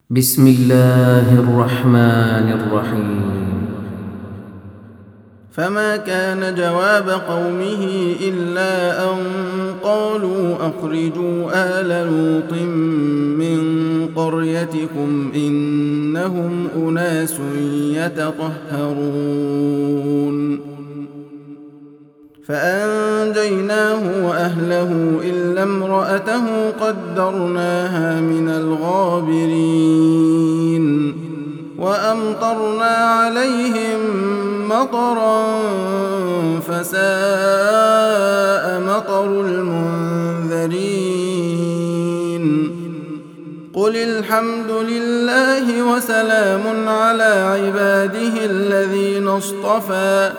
بسم الله الرحمن الرحيم. فما كان جواب قومه إلا أن قالوا أخرجوا آل لوط من قريتكم إنهم أناس يتطهرون فأنجيناه وأهله إلا امرأته قدرناها من الغابرين وأمطرنا عليهم مطرا فساء مطر المنذرين قل الحمد لله وسلام على عباده الذين اصطفى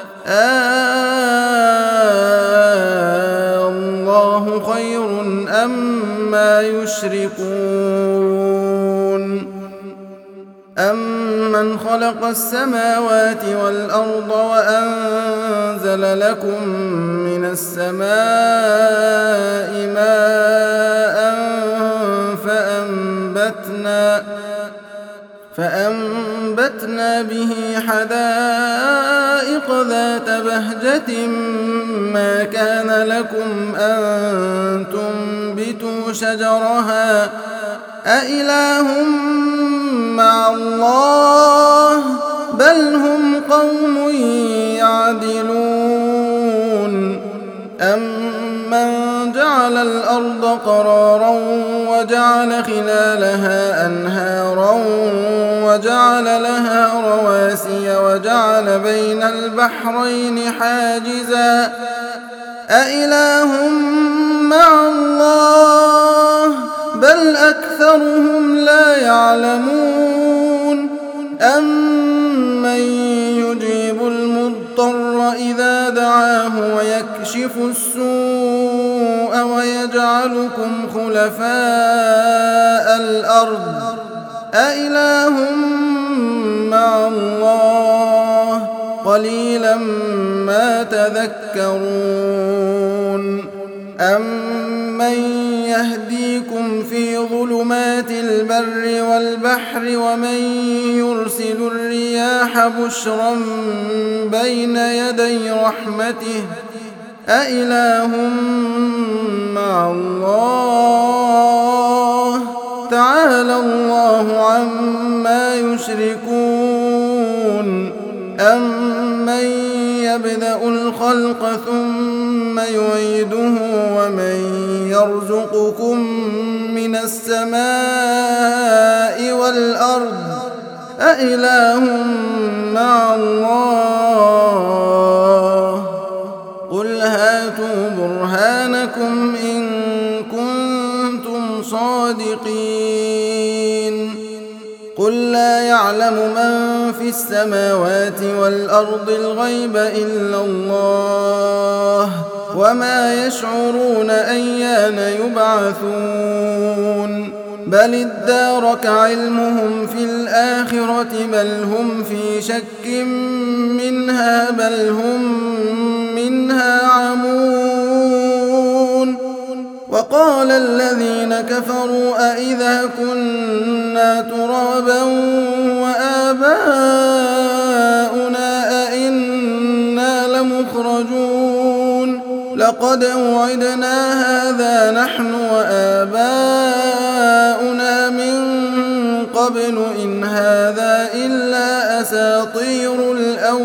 الله خير أما يشركون أمن خلق السماوات والأرض وأنزل لكم من السماء ماء فأنبتنا به حدائق ذات بهجة ما كان لكم أن تنبتوا شجرها أإله مع الله بل هم قوم يعدلون أمن جعل الأرض قرارا وجعل خلالها أنهارا وجعل لها رواسي وجعل بين البحرين حاجزا أإله مع الله بل أكثرهم لا يعلمون أمن يجيب المضطر إذا دعاه ويكشف السوء ويجعلكم خلفاء الأرض أإله مع الله قليلا ما تذكرون أمن يهديكم في ظلمات البر والبحر ومن يرسل الرياح بشرا بين يدي رحمته أإله مع الله تعالى الله عما يشركون أمن يبدأ الخلق ثم يعيده ومن يرزقكم من السماء والأرض أإله مع الله قل هاتوا برهانكم إن كنتم صادقين قل لا يعلم من في السماوات والأرض الغيب إلا الله وما يشعرون أيان يبعثون بل ادارك علمهم في الآخرة بل هم في شك منها بل هم منها عمون وقال الذين كفروا أئذا كنا ترابا وآباؤنا أئنا لمخرجون لقد وعدنا هذا نحن وآباؤنا من قبل إن هذا إلا أساطير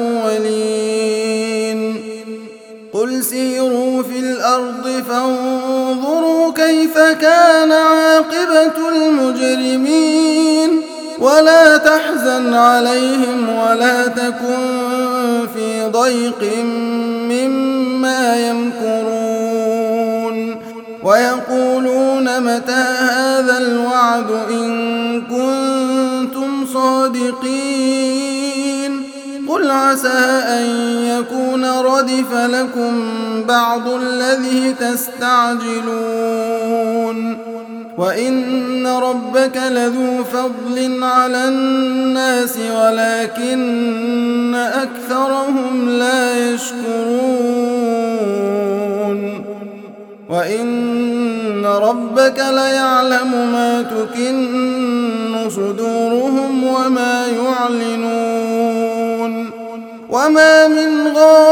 الأولين قل سيروا في الأرض فانظروا كيف كان عاقبة المجرمين ولا تحزن عليهم ولا تكن في ضيق مما يمكرون ويقولون متى هذا الوعد إن كنتم صادقين قل عسى أن يكون ردف لكم بعض الذي تستعجلون وإن ربك لذو فضل على الناس ولكن أكثرهم لا يشكرون وإن ربك ليعلم ما تكن صدورهم وما يعلنون وما من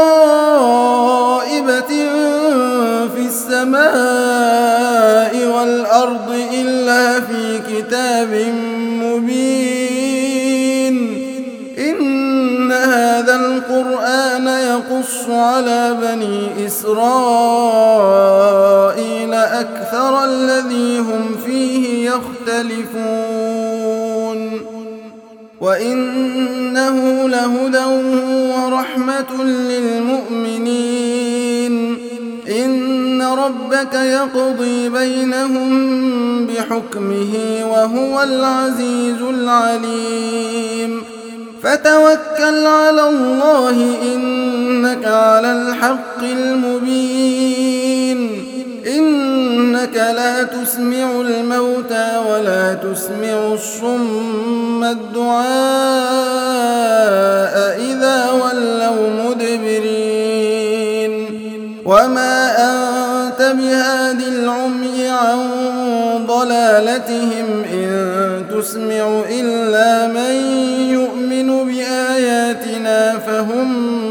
غائبة في السماء والأرض إلا في كتاب مبين إن هذا القرآن يقص على بني إسرائيل أكثر الذي هم فيه يختلفون وإنه لهدى ورحمة للمؤمنين إن ربك يقضي بينهم بحكمه وهو العزيز العليم فتوكل على الله إنك على الحق المبين إنك لا تسمع الموتى ولا تسمع الصم الدعاء إذا ولوا مدبرين وما أنت بهاد العمي عن ضلالتهم إن تسمع إلا من يؤمن بآياتنا فهم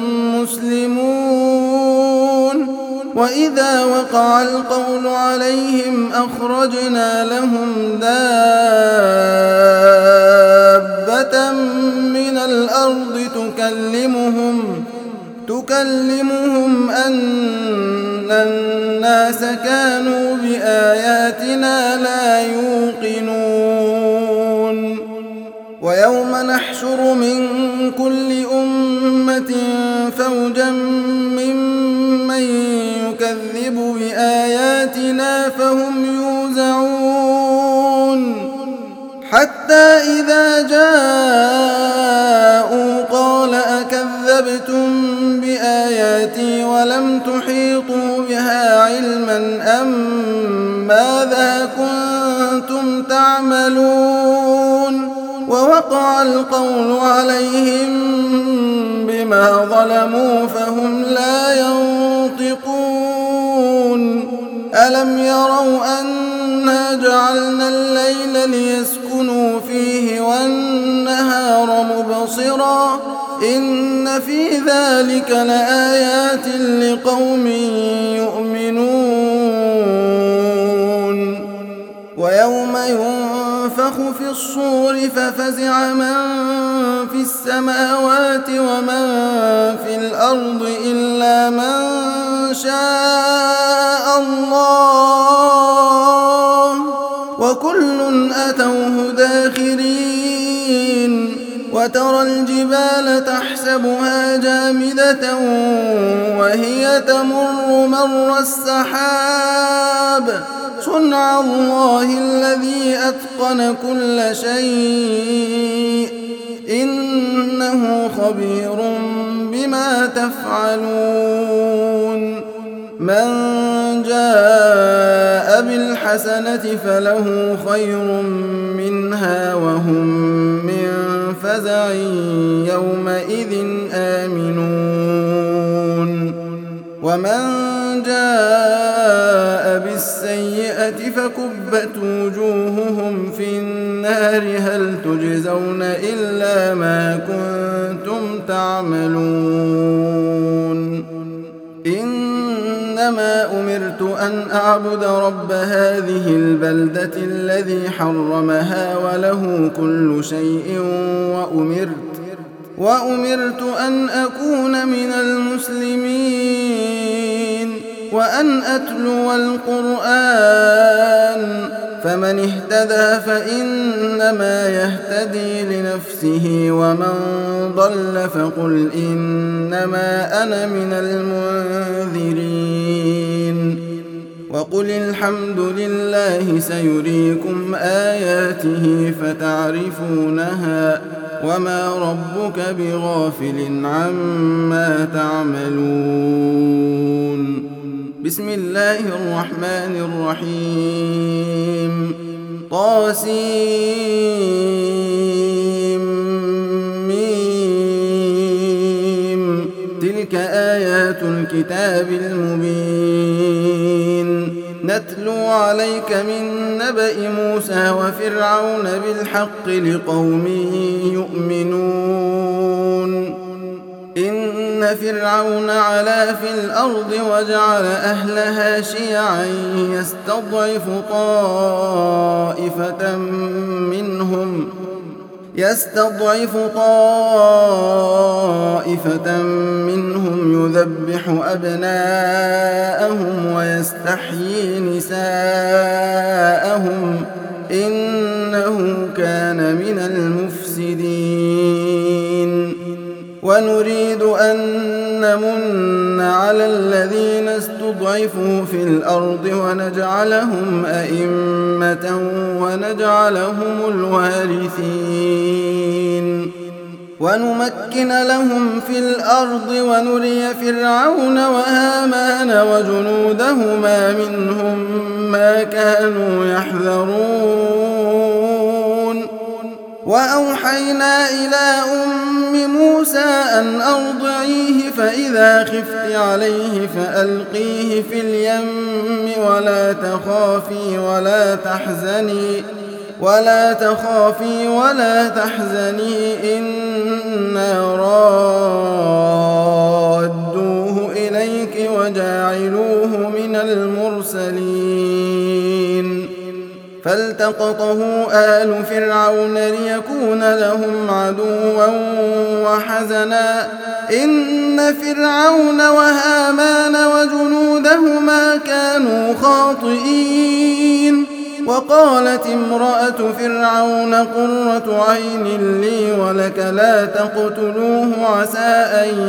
مسلمون وإذا وقع القول عليهم أخرجنا لهم دابة من الأرض تكلمهم أن الناس كانوا بآياتنا لا يوقنون ويوم نحشر من كل أمة فوجا ممن يكذب بآياتنا فهم يوزعون حتى إذا جاءوا قال أكذبتم بآياتي ولم تحيطوا بها علما أم ماذا كنتم تعملون ووقع القول عليهم بما ظلموا فهم لا ينطقون ألم يروا أنا جعلنا الليل ليسكنوا فيه والنهار مبصرا إن في ذلك لآيات لقوم يؤمنون ويوم ينفخ في الصور ففزع من في السماوات ومن في الأرض إلا من شاء الله وكل أتوه داخرين وترى الجبال تحسبها جامدة وهي تمر مر السحاب صنع الله الذي أتقن كل شيء إنه خبير بما تفعلون من جاء بالحسنة فله خير منها وهم من فزع يومئذ آمنون ومن جاء بالسيئة فكبت وجوههم في النار هل تجزون إلا ما كنتم تعملون إنما أمرت أن أعبد رب هذه البلدة الذي حرمها وله كل شيء وأمرت أن أكون من المسلمين وأن أتلو القرآن فمن اهتدى فإنما يهتدي لنفسه ومن ضل فقل إنما أنا من المنذرين وقل الحمد لله سيريكم آياته فتعرفونها وما ربك بغافل عما تعملون بسم الله الرحمن الرحيم طاسيم تلك آيات الكتاب المبين نتلو عليك من نبأ موسى وفرعون بالحق لقوم يؤمنون إن فرعون علا في الأرض وجعل أهلها شيعا يستضعف طائفة منهم يذبح أبناءهم ويستحيي نساءهم إنه كان من المفسدين ونريد أن نمن على الذين استضعفوا في الأرض ونجعلهم أئمة ونجعلهم الوارثين ونمكن لهم في الأرض ونري فرعون وهامان وجنودهما منهم ما كانوا يحذرون وأوحينا إلى موسى أن أرضعيه فإذا خفت عليه فألقيه في اليم ولا تخافي ولا تحزني إنا رادوه إليك وجاعلوه من المرسلين فالتقطه آل فرعون ليكون لهم عدوا وحزنا إن فرعون وهامان وجنودهما كانوا خاطئين وقالت امرأة فرعون قرة عين لي ولك لا تقتلوه عسى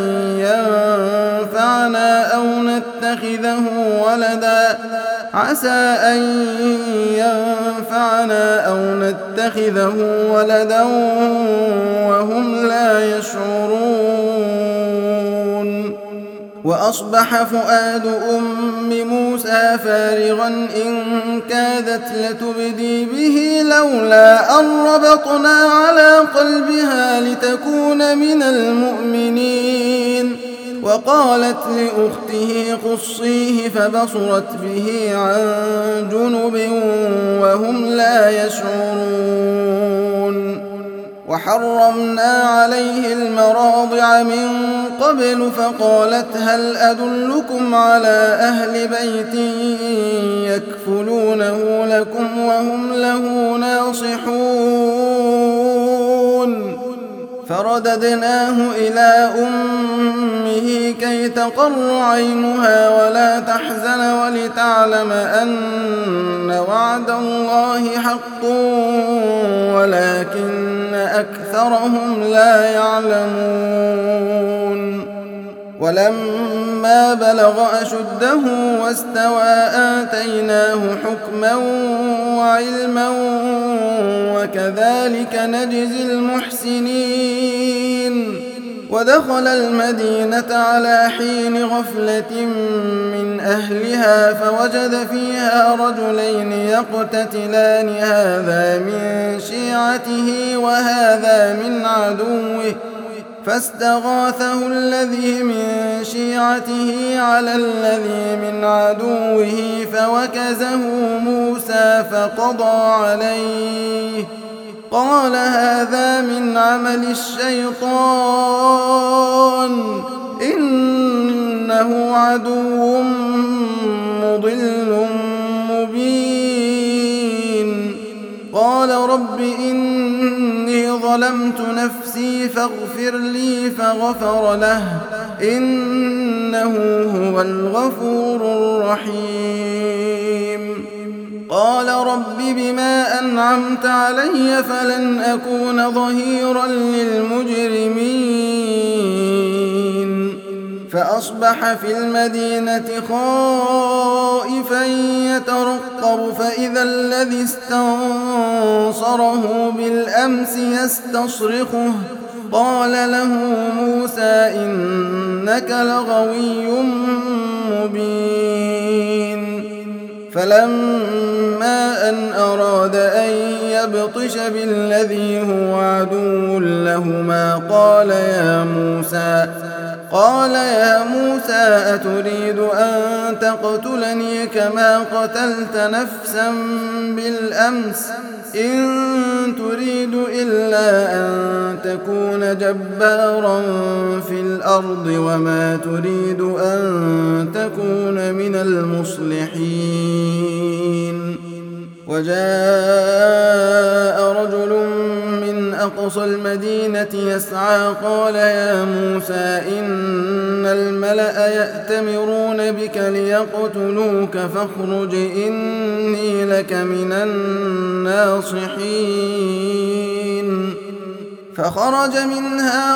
أن ينفعنا أو نتخذه ولدا وهم لا يشعرون وأصبح فؤاد موسى فارغا إن كادت لتبدي به لولا أن ربطنا على قلبها لتكون من المؤمنين وقالت لأخته قصيه فبصرت به عن جنب وهم لا يشعرون وحرمنا عليه المراضع من قبل فقالت هل أدلكم على أهل بيت يكفلونه لكم وهم له ناصحون فرددناه إلى أمه كي تقر عينها ولا تحزن ولتعلم أن وعد الله حق ولكن أكثرهم لا يعلمون ولما بلغ أشده واستوى آتيناه حكما وعلما وكذلك نجزي المحسنين ودخل المدينة على حين غفلة من أهلها فوجد فيها رجلين يقتتلان هذا من شيعته وهذا من عدوه فاستغاثه الذي من شيعته على الذي من عدوه فوكزه موسى فقضى عليه قال هذا من عمل الشيطان إنه عدو مضل مبين قال رب إني ظلمت نفسي فاغفر لي فغفر له إنه هو الغفور الرحيم قال رب بما أنعمت علي فلن أكون ظهيرا للمجرمين فأصبح في المدينة خائفا يترقب فإذا الذي استنصره بالأمس يستصرخه قال له موسى إنك لغوي مبين فلما أن أراد أن يبطش بالذي هو عدو لهما قال يا موسى أتريد أن تقتلني كما قتلت نفسا بالأمس إن تريد إلا أن تكون جبارا في الأرض وما تريد أن تكون من المصلحين. وجاء رجل من أقصى المدينة يسعى قال يا موسى إن الملأ يأتمرون بك ليقتلوك فاخرج إني لك من الناصحين. فخرج منها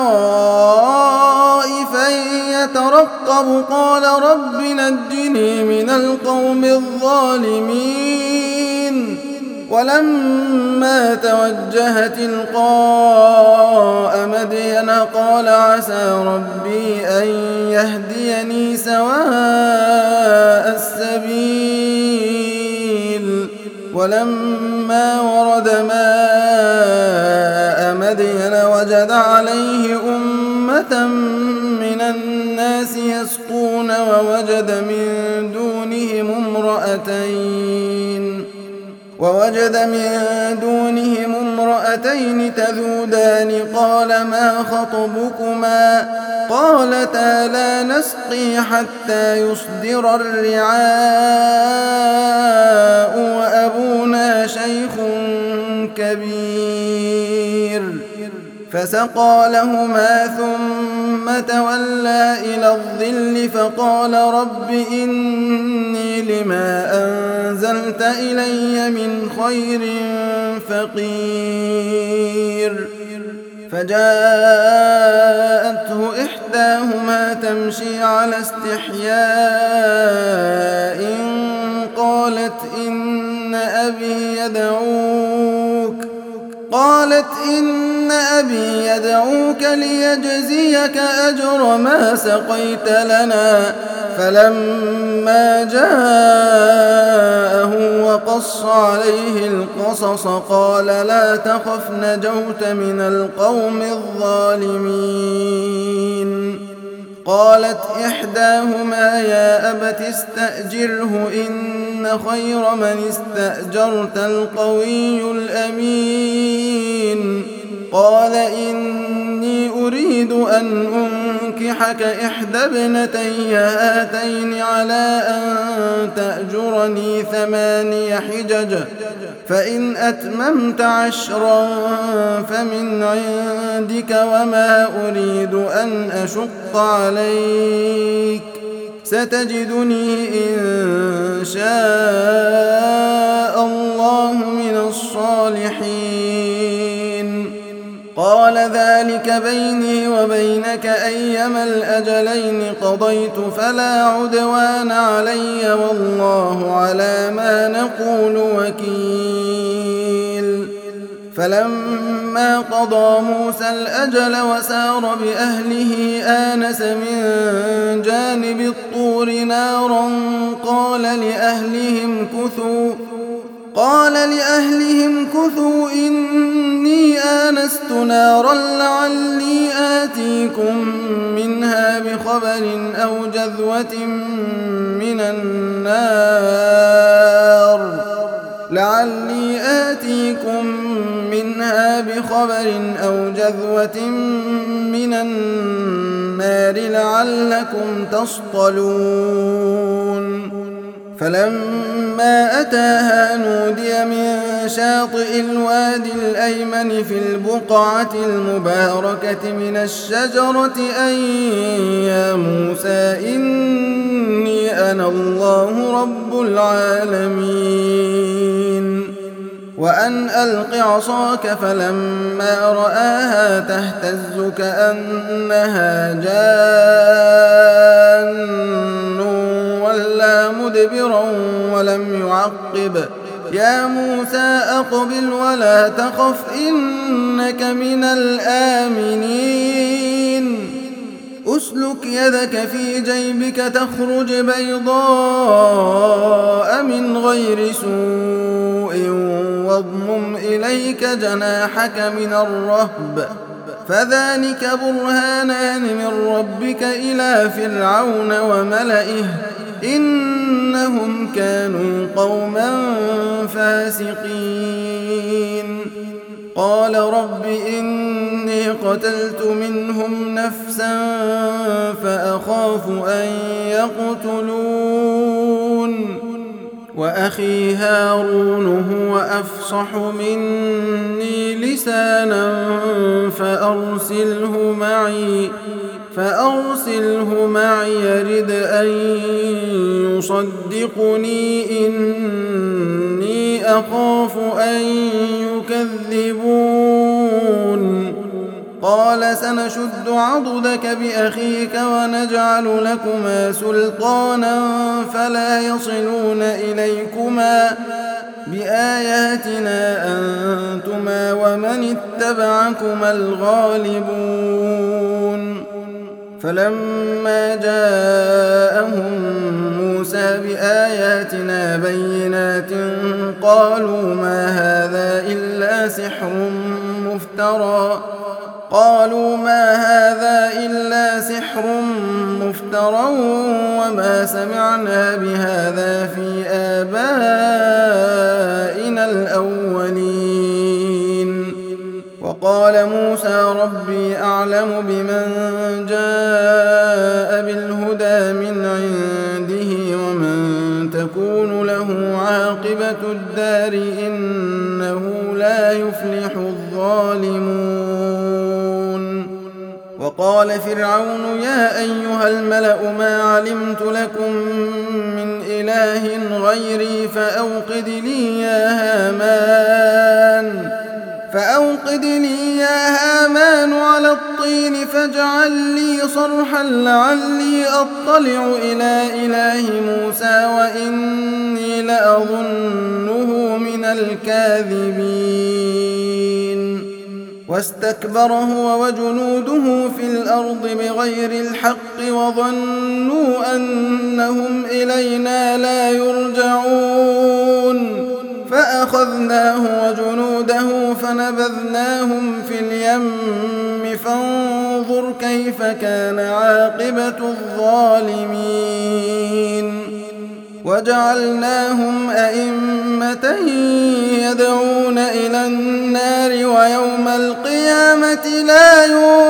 خائفا يترقب قال رب نجني من القوم الظالمين. ولما توجه تلقاء مدين قال عسى ربي أن يهديني سواء السبيل. ولما ورد ماء مدين وجد عليه أمة من الناس يسقون ووجد من دونهم امرأتين تذودان قال ما خطبكما قالتا لا نسقي حتى يصدر الرعاء وأبونا شيخ كبير. فسقى لهما ثم تولى إلى الظل فقال رب إني لما أنزلت إلي من خير فقير. فجاءته إحداهما تمشي على استحياء قالت إن أبي يدعوك ليجزيك أجر ما سقيت لنا. فلما جاءه وقص عليه القصص قال لا تخف نجوت من القوم الظالمين. قالت إحداهما يا أبت استأجره إن خير من استأجرت القوي الأمين. قال إني أريد أن أنكحك إحدى ابنتي هاتين على أن تأجرني 8 حجج فإن أتممت 10 فمن عندك وما أريد أن أشق عليك ستجدني إن شاء الله من الصالحين. قال ذلك بيني وبينك أيما الأجلين قضيت فلا عدوان علي والله على ما نقول وكيل. فلما قضى موسى الأجل وسار بأهله آنس من جانب الطور نارا قال لأهلهم كثوا إني آنست نارا لعلي آتيكم منها بخبر أو جذوة من النار لعلكم تصطلون. فلما أتاها نودي من شاطئ الوادي الأيمن في البقعة المباركة من الشجرة أن يا موسى إني أنا الله رب العالمين. وأن ألق عصاك فلما رآها تهتز كأنها جان ولا مدبرا ولم يعقب. يا موسى أقبل ولا تخف إنك من الآمنين. أسلك يدك في جيبك تخرج بيضاء من غير سوء واضمم إليك جناحك من الرهب فذلك برهانان من ربك إلى فرعون وملئه إنهم كانوا قوما فاسقين قال رب إني قتلت منهم نفسا فأخاف أن يقتلون وأخي هارون هو أفصح مني لسانا فأرسله معي يرد أن يصدقني إني أخاف أن يكذبون قال سنشد عضدك بأخيك ونجعل لكما سلطانا فلا يصلون إليكما بآياتنا أنتما ومن اتبعكما الغالبون فلما جاءهم موسى بآياتنا بينات قالوا ما هذا إلا سحر مفترى وما سمعنا بهذا في آبائنا الأولين وقال موسى ربي أعلم بمن جاء بالهدى من عنده ومن تكون له عاقبة الدار إنه لا يفلح الظالمون وقال فرعون يا أيها الملأ ما علمت لكم من إله غيري فأوقد لي يا هامان على الطين فاجعل لي صرحا لعلي أطلع إلى إله موسى وإني لأظنه من الكاذبين واستكبر هو وجنوده في الأرض بغير الحق وظنوا أنهم إلينا لا يرجعون فأخذناه وجنوده فنبذناهم في اليم فانظر كيف كان عاقبة الظالمين وجعلناهم أئمة يدعون إلى النار ويوم القيامة لا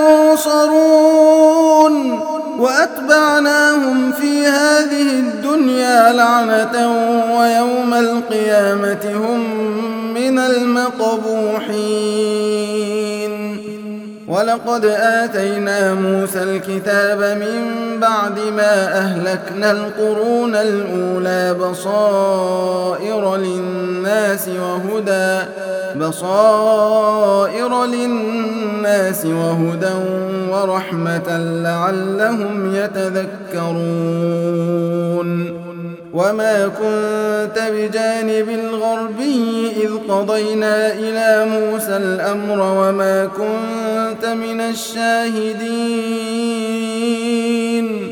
ينصرون وأتبعناهم في هذه الدنيا لعنة ويوم القيامة هم من المقبوحين ولقد آتينا موسى الكتاب من بعد ما أهلكنا القرون الأولى بصائر للناس وهدى ورحمة لعلهم يتذكرون وما كنت بجانب الغربي إذ قضينا إلى موسى الأمر وما كنت من الشاهدين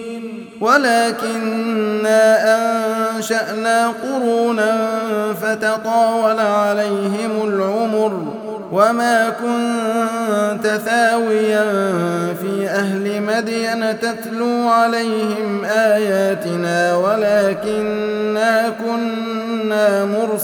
ولكننا أنشأنا قرونا فتطاول عليهم العمر وما كنت ثاويا في أهل مدين تتلو عليهم آياتنا ولكننا كنا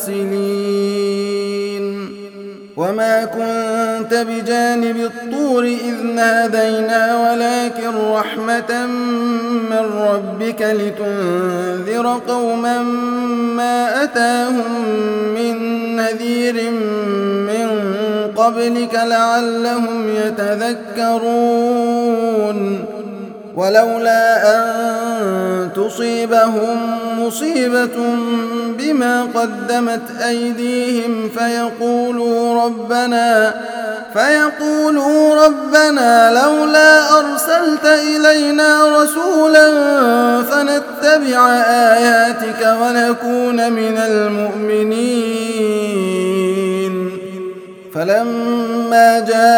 مرسلين وما كنت بجانب الطور إذ نادينا ولكن رحمة من ربك لتنذر قوما ما أتاهم من نذير من قبلك لعلهم يتذكرون ولولا أن تصيبهم مصيبة بما قدمت أيديهم فيقولوا ربنا لولا أرسلت إلينا رسولا فنتبع آياتك ونكون من المؤمنين فلما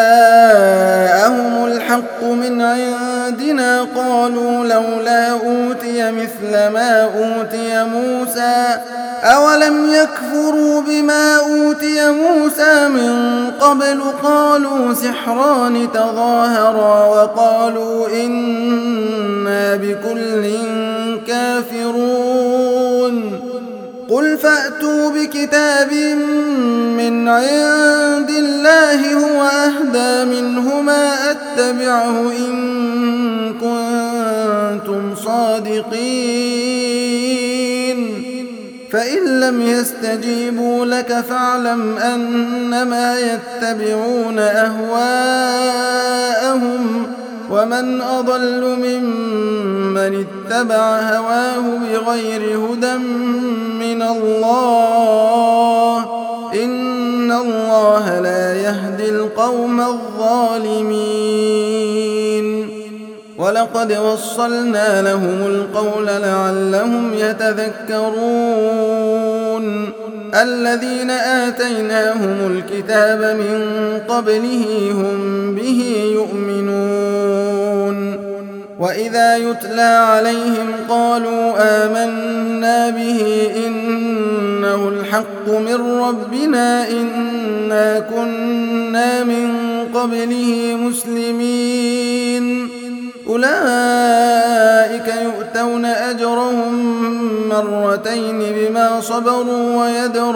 جاءهم الحق من عندنا قالوا لولا أوتي مثل ما أوتي موسى أولم يكفروا بما أوتي موسى من قبل قالوا سحران تظاهرا وقالوا إنا بكل كافرون قل فأتوا بكتاب من عند الله هو أهدى منهما أتبعه إن كنتم صادقين فإن لم يستجيبوا لك فاعلم أنما يتبعون أهواءهم ومن أضل ممن اتبع هواه بغير هدى من الله إن الله لا يهدي القوم الظالمين ولقد وصلنا لهم القول لعلهم يتذكرون الذين آتيناهم الكتاب من قبله هم به يؤمنون وإذا يتلى عليهم قالوا آمنا به إنه الحق من ربنا إنا كنا من قبله مسلمين أولئك يؤتون أجرهم مرتين بما صبروا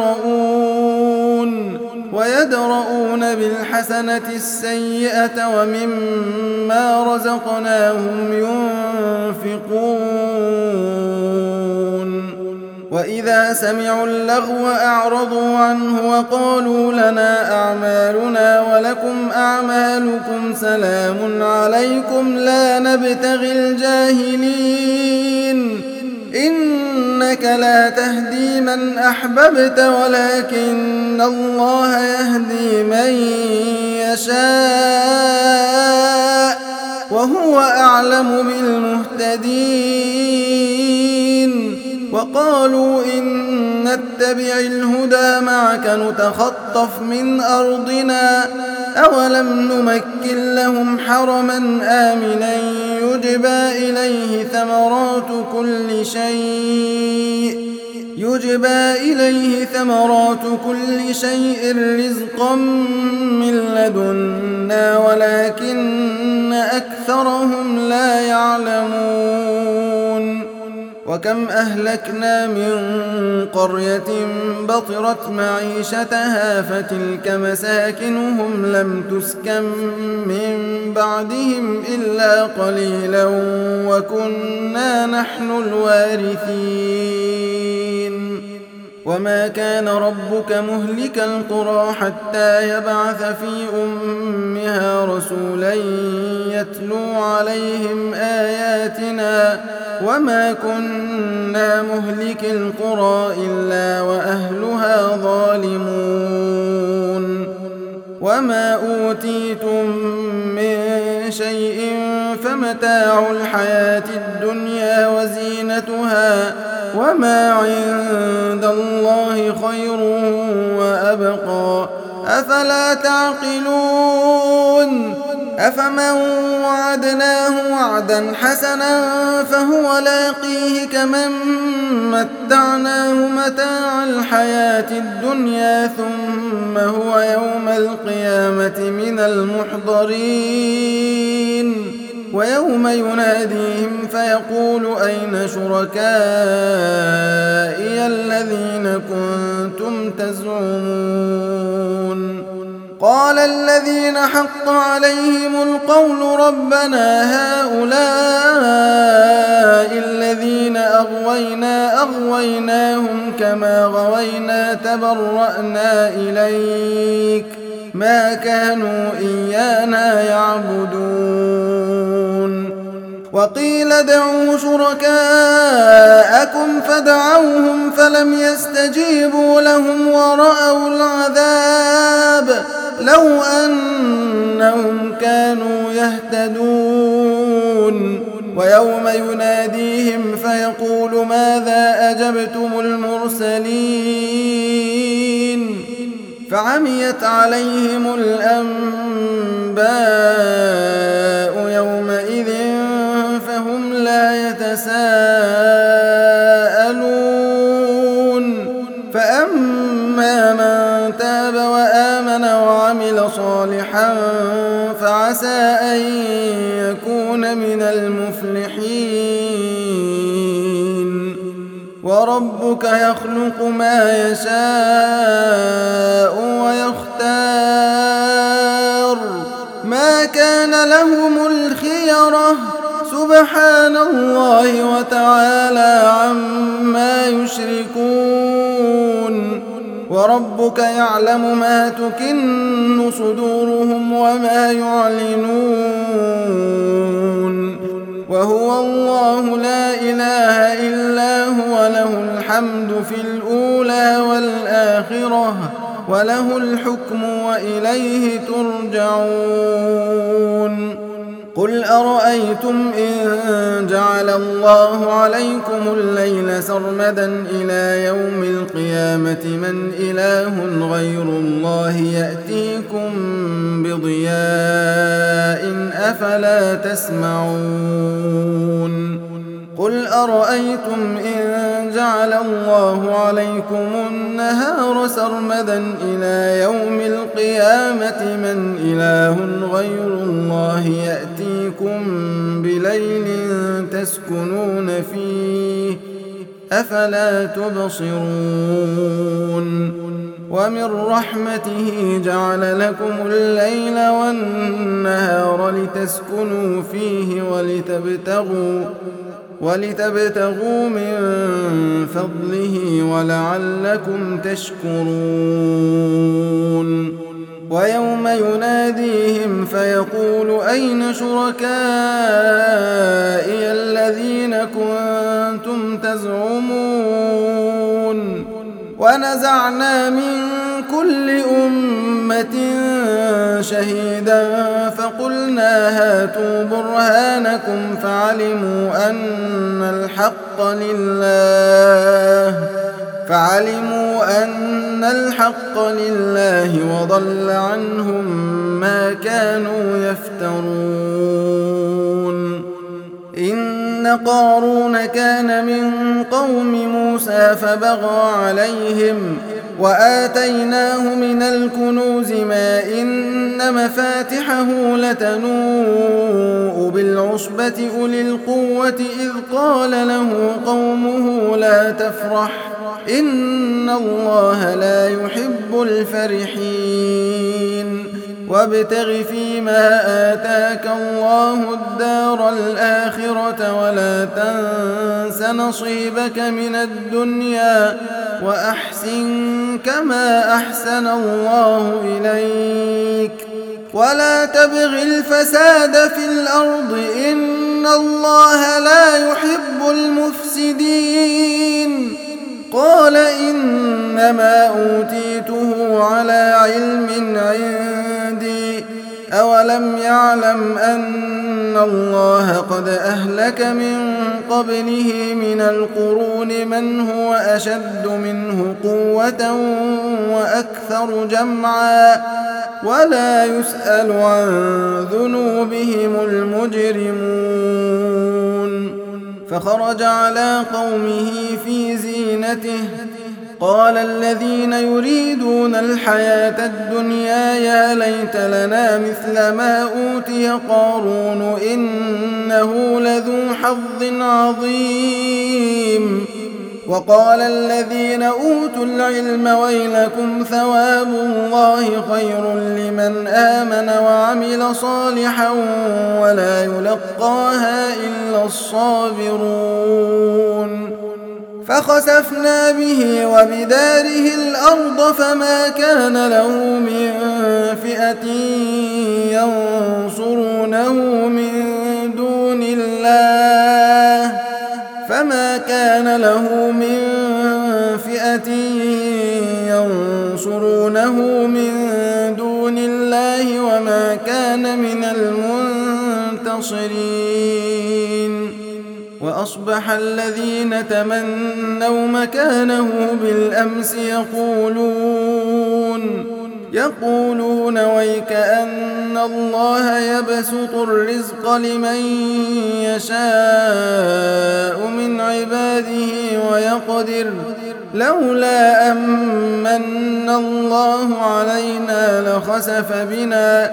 ويدرؤون بالحسنة السيئة ومما رزقناهم ينفقون وإذا سمعوا اللغو أعرضوا عنه وقالوا لنا أعمالنا ولكم أعمالكم سلام عليكم لا نبتغي الجاهلين إنك لا تهدي من أحببت ولكن الله يهدي من يشاء وهو أعلم بالمهتدين وقالوا إن نتبع الهدى معك نتخطف من أرضنا أولم نمكن لهم حرما آمنا يجبى إليه ثمرات كل شيء رزقا من لدنا ولكن أكثرهم لا يعلمون وكم أهلكنا من قرية بطرت معيشتها فتلك مساكنهم لم تسكن من بعدهم إلا قليلا وكنا نحن الوارثين وما كان ربك مهلك القرى حتى يبعث في أمها رسولا يتلو عليهم آياتنا وما كنا مهلك القرى إلا وأهلها ظالمون وما أوتيتم من شيء فمتاع الحياة الدنيا وزينتها وما عند الله خير وأبقى أفلا تعقلون أفمن وعدناه وعدا حسنا فهو لاقيه كمن متعناه متاع الحياة الدنيا ثم هو يوم القيامة من المحضرين ويوم يناديهم فيقول أين شركائي الذين كنتم تزعمون قال الذين حق عليهم القول ربنا هؤلاء الذين أغويناهم كما غوينا تبرأنا إليك ما كانوا إيانا يعبدون وقيل ادعوا شركاءكم فدعوهم فلم يستجيبوا لهم ورأوا العذاب لو أنهم كانوا يهتدون ويوم يناديهم فيقول ماذا أجبتم المرسلين فعميت عليهم الأنباء يومئذ فهم لا يتساءلون وعمل صالحا فعسى أن يكون من المفلحين. وربك يخلق ما يشاء ويختار ما كان لهم الخيرة سبحان الله وتعالى عما يشركون. وربك يعلم ما تكن صدورهم وما يعلنون وهو الله لا إله إلا هو له الحمد في الأولى والآخرة وله الحكم وإليه ترجعون. قل أرأيتم إن جعل الله عليكم الليل سرمدا إلى يوم القيامة من إله غير الله يأتيكم بضياء أفلا تسمعون. قل أرأيتم إن جعل الله عليكم النهار سرمدا إلى يوم القيامة من إله غير الله يأتيكم بليل تسكنون فيه أفلا تبصرون. ومن رحمته جعل لكم الليل والنهار لتسكنوا فيه ولتبتغوا من فضله ولعلكم تشكرون. ويوم يناديهم فيقول أين شركائي الذين كنتم تزعمون ونزعنا من كل أمة شهيدا فقلنا هاتوا برهانكم فعلموا أن الحق لله وضل عنهم ما كانوا يفترون. إن قارون كان من قوم موسى فبغى عليهم وآتيناه من الكنوز ما إن مفاتحه لتنوء بالعصبة أولي القوة إذ قال له قومه لا تفرح إن الله لا يحب الفرحين. وابتغ فيما آتاك الله الدار الآخرة ولا تنس نصيبك من الدنيا وأحسن كما أحسن الله إليك ولا تبغ الفساد في الأرض إن الله لا يحب المفسدين. قال إنما أوتيته على علم عندي أولم يعلم أن الله قد أهلك من قبله من القرون من هو أشد منه قوة وأكثر جمعا ولا يسأل عن ذنوبهم المجرمون. فخرج على قومه في زينته قال الذين يريدون الحياة الدنيا يا ليت لنا مثل ما أوتي قارون إنه لذو حظ عظيم. وقال الذين أوتوا العلم ويلكم ثواب الله خير لمن آمن وعمل صالحا ولا يلقاها إلا الصابرون. فخسفنا به وبداره الأرض فما كان له من فئة ينصرونه من دون الله وما كان من المنتصرين. وأصبح الذين تمنوا مكانه بالأمس يقولون ويكأن الله يبسط الرزق لمن يشاء من عباده لولا أمن الله علينا لخسف بنا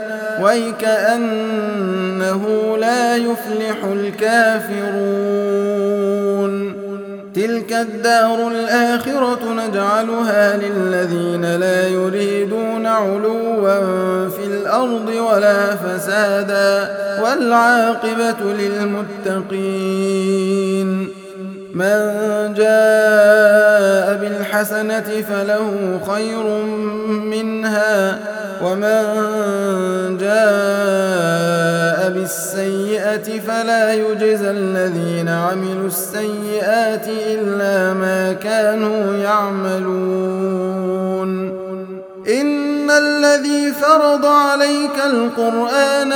ويكأنه لا يفلح الكافرون تلك الدار الآخرة نجعلها للذين لا يريدون علوا في الأرض ولا فسادا والعاقبة للمتقين من جاء بالحسنة فله خير منها ومن جاء بالسيئة فلا يجزى الذين عملوا السيئات إلا ما كانوا يعملون إن الذي فرض عليك القرآن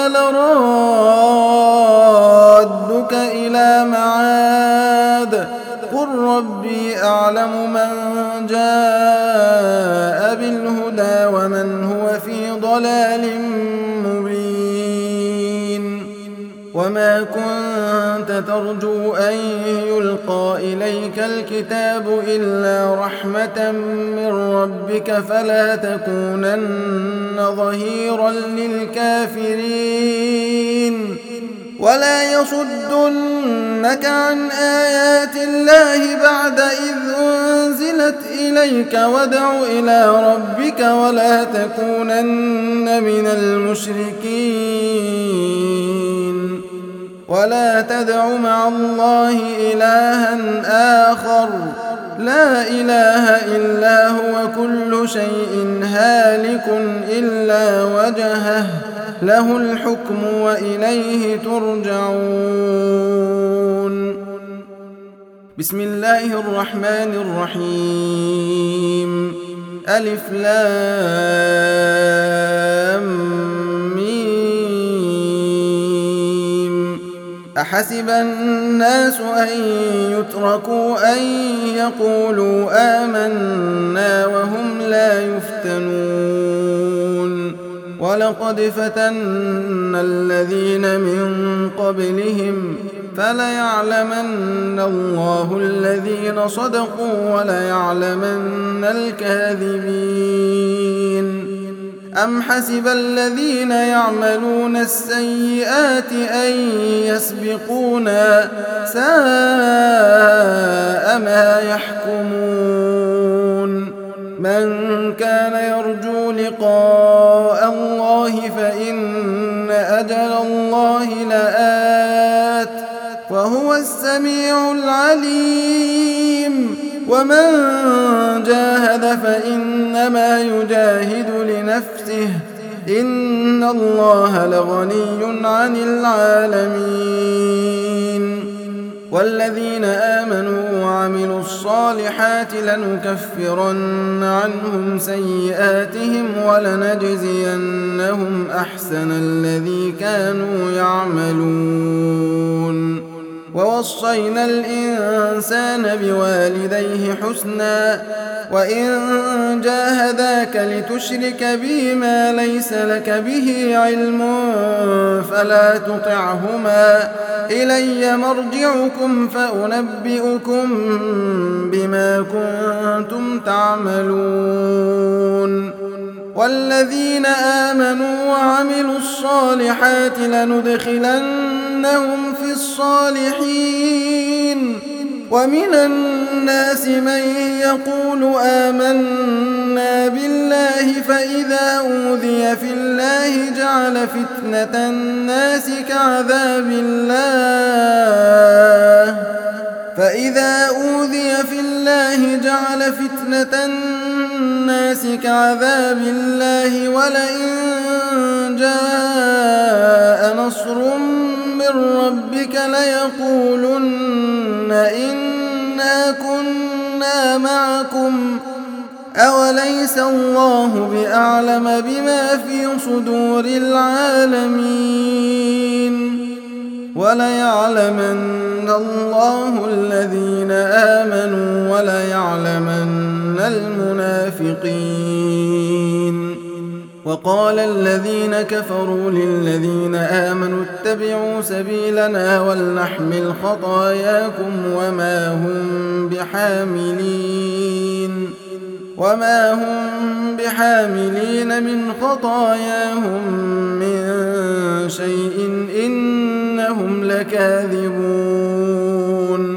لرادك إلى معاد قل ربي أعلم من جاء بالهدى ومن هو في ضلال مبين وما كنت ترجو أن يلقى إليك الكتاب إلا رحمة من ربك فلا تكونن ظهيرا للكافرين ولا يصدنك عن آيات الله بعد إذ أنزلت إليك وادع إلى ربك ولا تكونن من المشركين ولا تدع مع الله إلها آخر لا إله إلا هو كل شيء هالك إلا وجهه له الحكم وإليه ترجعون بسم الله الرحمن الرحيم ألف لام ميم أحسب الناس أن يتركوا أن يقولوا آمنا وهم لا يفتنون ولقد فتنا الذين من قبلهم فليعلمن الله الذين صدقوا وليعلمن الكاذبين أم حسب الذين يعملون السيئات أن يسبقونا ساء ما يحكمون من كان يرجو لقاء الله فإن أجل الله لآت وهو السميع العليم ومن جاهد فإنما يجاهد لنفسه إن الله لغني عن العالمين والذين آمنوا وعملوا الصالحات لنكفرن عنهم سيئاتهم ولنجزينهم أحسن الذي كانوا يعملون ووصينا الإنسان بوالديه حسنا وإن جاهداك لتشرك بي ما ليس لك به علم فلا تطعهما إلي مرجعكم فأنبئكم بما كنتم تعملون والذين آمنوا وعملوا الصالحات لندخلنهم في الصالحين ومن الناس من يقول آمنا بالله فإذا أوذي في الله جعل فتنة الناس كعذاب الله فإذا أوذي في الله جعل فتنة الناس كعذاب الله ولئن جاء نصر من ربك ليقولن إنا كنا معكم أوليس الله بأعلم بما في صدور العالمين وليعلمن الله الذين آمنوا وليعلمن المنافقين وقال الذين كفروا للذين آمنوا اتبعوا سبيلنا ولنحمل خطاياكم وما هم بحاملين من خطاياهم من شيء إنهم لكاذبون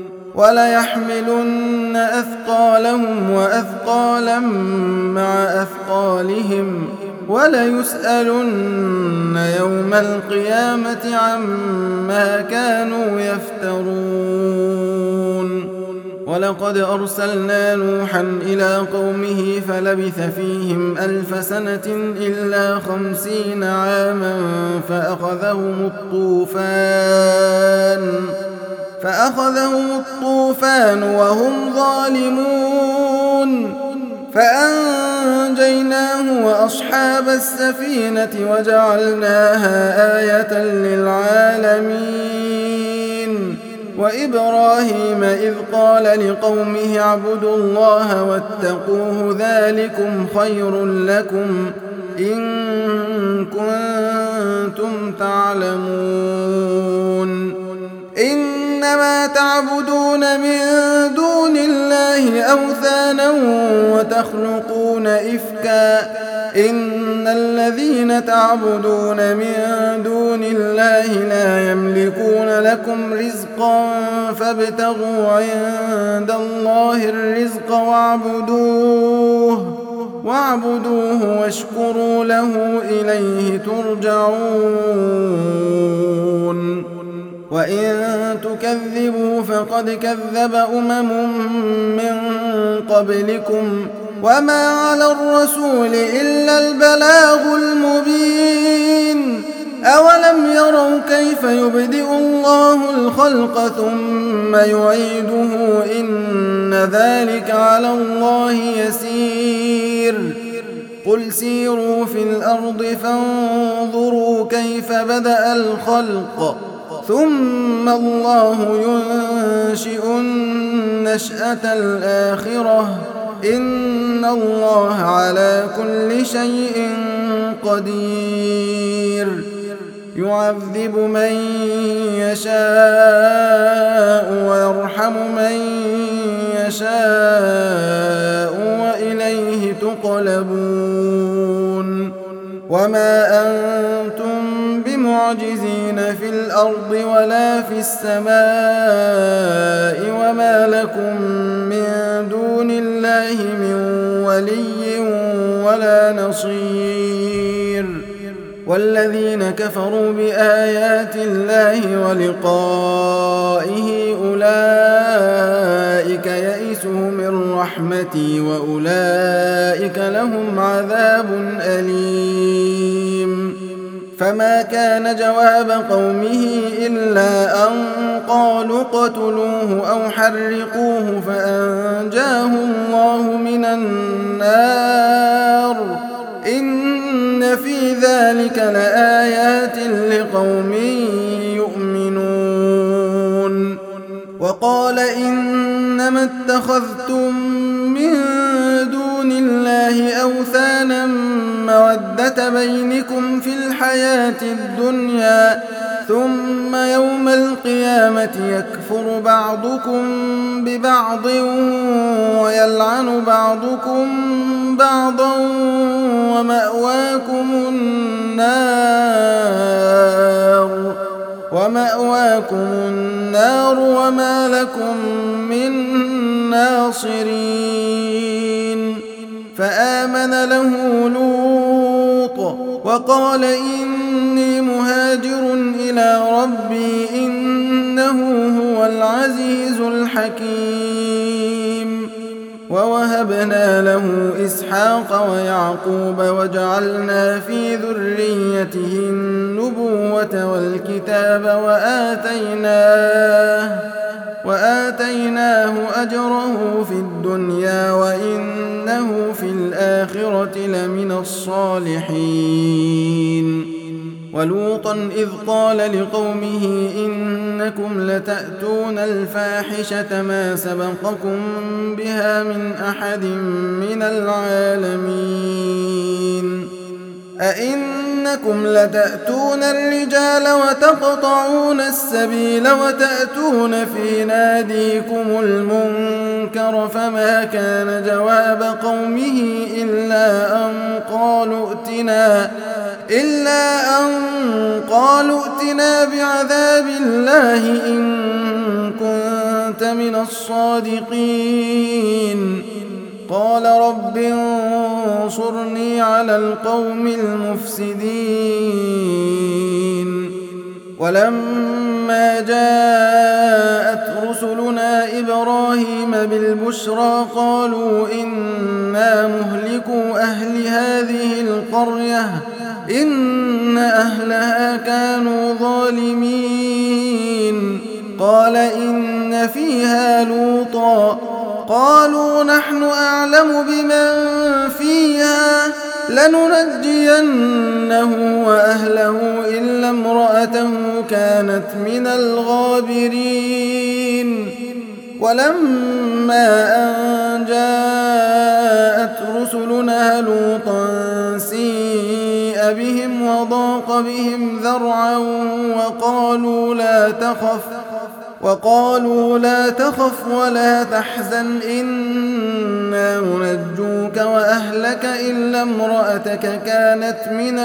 وليحملن أثقالهم وأثقالا مع أثقالهم وليسألن يوم القيامة عما كانوا يفترون ولقد أرسلنا نوحا إلى قومه فلبث فيهم 1000 سنة إلا 50 عاما فأخذهم الطوفان وهم ظالمون فأنجيناه وأصحاب السفينة وجعلناها آية للعالمين وإبراهيم إذ قال لقومه اعبدوا الله واتقوه ذلكم خير لكم إن كنتم تعلمون إنما تعبدون من دون الله أوثانا وتخلقون إفكا إن الذين تعبدون من دون الله لا يملكون لكم رزقا فابتغوا عند الله الرزق واعبدوه واشكروا له إليه ترجعون وإن تكذبوا فقد كذب من قبلكم وما على الرسول إلا البلاغ المبين أولم يروا كيف يبدئ الله الخلق ثم يعيده إن ذلك على الله يسير قل سيروا في الأرض فانظروا كيف بدأ الخلق ثم الله ينشئ النشأة الآخرة إن الله على كل شيء قدير يعذب من يشاء ويرحم من يشاء وإليه تقلبون وما أنتم بمعجزين في الأرض ولا في السماء وما لكم من دون الله من ولي ولا نصير والذين كفروا بآيات الله ولقائه أولئك يئسوا من رحمتي وأولئك لهم عذاب أليم فما كان جواب قومه إلا أن قالوا اقتلوه أو حرقوه فأنجاه الله من النار إن في ذلك لآيات لقوم يؤمنون وقال إنما اتخذتم من دون الله أوثانا مودة بينكم في الحياة الدنيا ثم يوم القيامة يكفر بعضكم ببعض ويلعن بعضكم بعضا ومأواكم النار وما لكم من ناصرين فآمن له لوط وقال إني مهاجر إلى ربي إنه هو العزيز الحكيم ووهبنا له إسحاق ويعقوب وجعلنا في ذريته النبوة والكتاب وآتيناه أجره في الدنيا وإنه في الآخرة لمن الصالحين ولوطا إذ قال لقومه إنكم لتأتون الفاحشة ما سبقكم بها من أحد من العالمين أئنكم لتأتون الرجال وتقطعون السبيل وتأتون في ناديكم المنكر فما كان جواب قومه إلا أن قالوا ائتنا بعذاب الله إن كنت من الصادقين قال رب انصرني على القوم المفسدين ولما جاءت رسلنا إبراهيم بالبشرى قالوا إنا مهلكو أهل هذه القرية إن أهلها كانوا ظالمين قال إن فيها لوطا قالوا نحن أعلم بمن فيها لننجينه وأهله إلا امرأته كانت من الغابرين ولما أن جاءت رسلنا لوطا سيء بهم وضاق بهم ذرعا وقالوا لا تخف ولا تحزن إنا منجوك وأهلك إلا امرأتك كانت من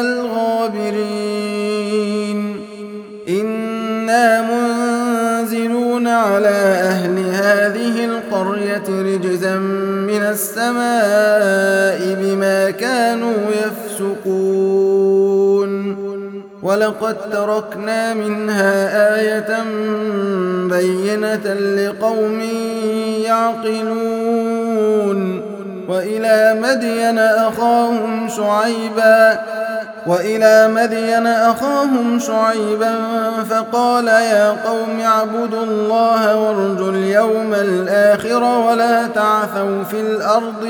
الغابرين إنا منزلون على أهل هذه القرية رجزا من السماء بما كانوا يفسقون ولقد تركنا منها آية بينة لقوم يعقلون وإلى مدين أخاهم شعيبا فقال يا قوم اعبدوا الله وارجوا اليوم الآخر ولا تعثوا في الأرض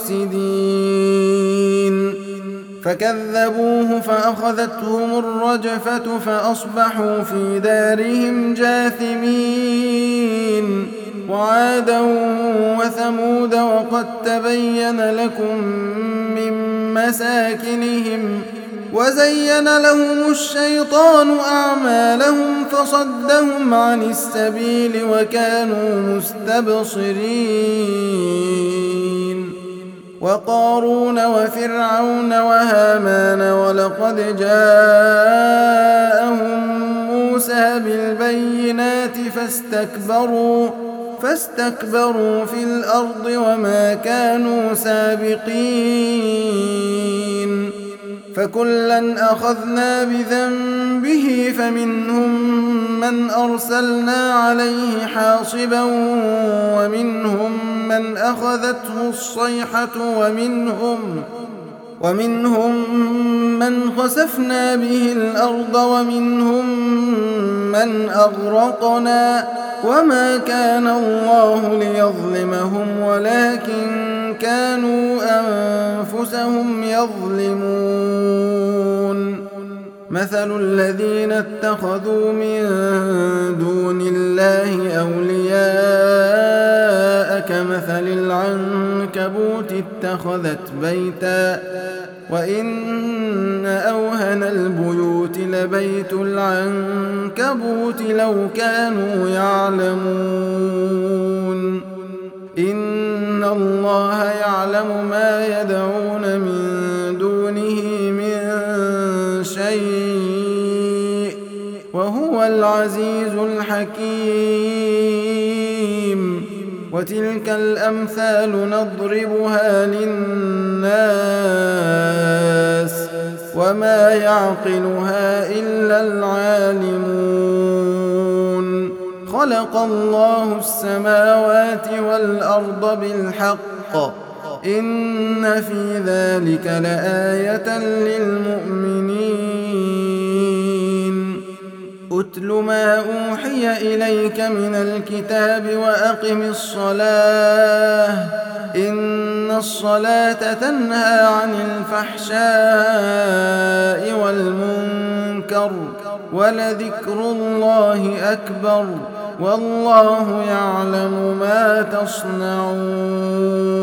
مفسدين فكذبوه فأخذتهم الرجفة فأصبحوا في دارهم جاثمين وعادا وثمود وقد تبين لكم من مساكنهم وزين لهم الشيطان أعمالهم فصدهم عن السبيل وكانوا مستبصرين وقارون وفرعون وهامان ولقد جاءهم موسى بالبينات فاستكبروا في الأرض وما كانوا سابقين فكلا أخذنا بذنبه فمنهم من أرسلنا عليه حاصبا ومنهم من أخذته الصيحة ومنهم من خسفنا به الأرض ومنهم من أغرقنا وما كان الله ليظلمهم ولكن كانوا أنفسهم يظلمون مثل الذين اتخذوا من دون الله أولياء كمثل العنكبوت اتخذت بيتا وإن أوهن البيوت لبيت العنكبوت لو كانوا يعلمون إن الله يعلم ما يدعون من دونه من شيء وهو العزيز الحكيم وتلك الأمثال نضربها للناس وما يعقلها إلا العالمون خلق الله السماوات والأرض بالحق إن في ذلك لآية للمؤمنين أتل ما أوحي إليك من الكتاب وأقم الصلاة إن الصلاة تنهى عن الفحشاء والمنكر ولذكر الله أكبر والله يعلم ما تصنعون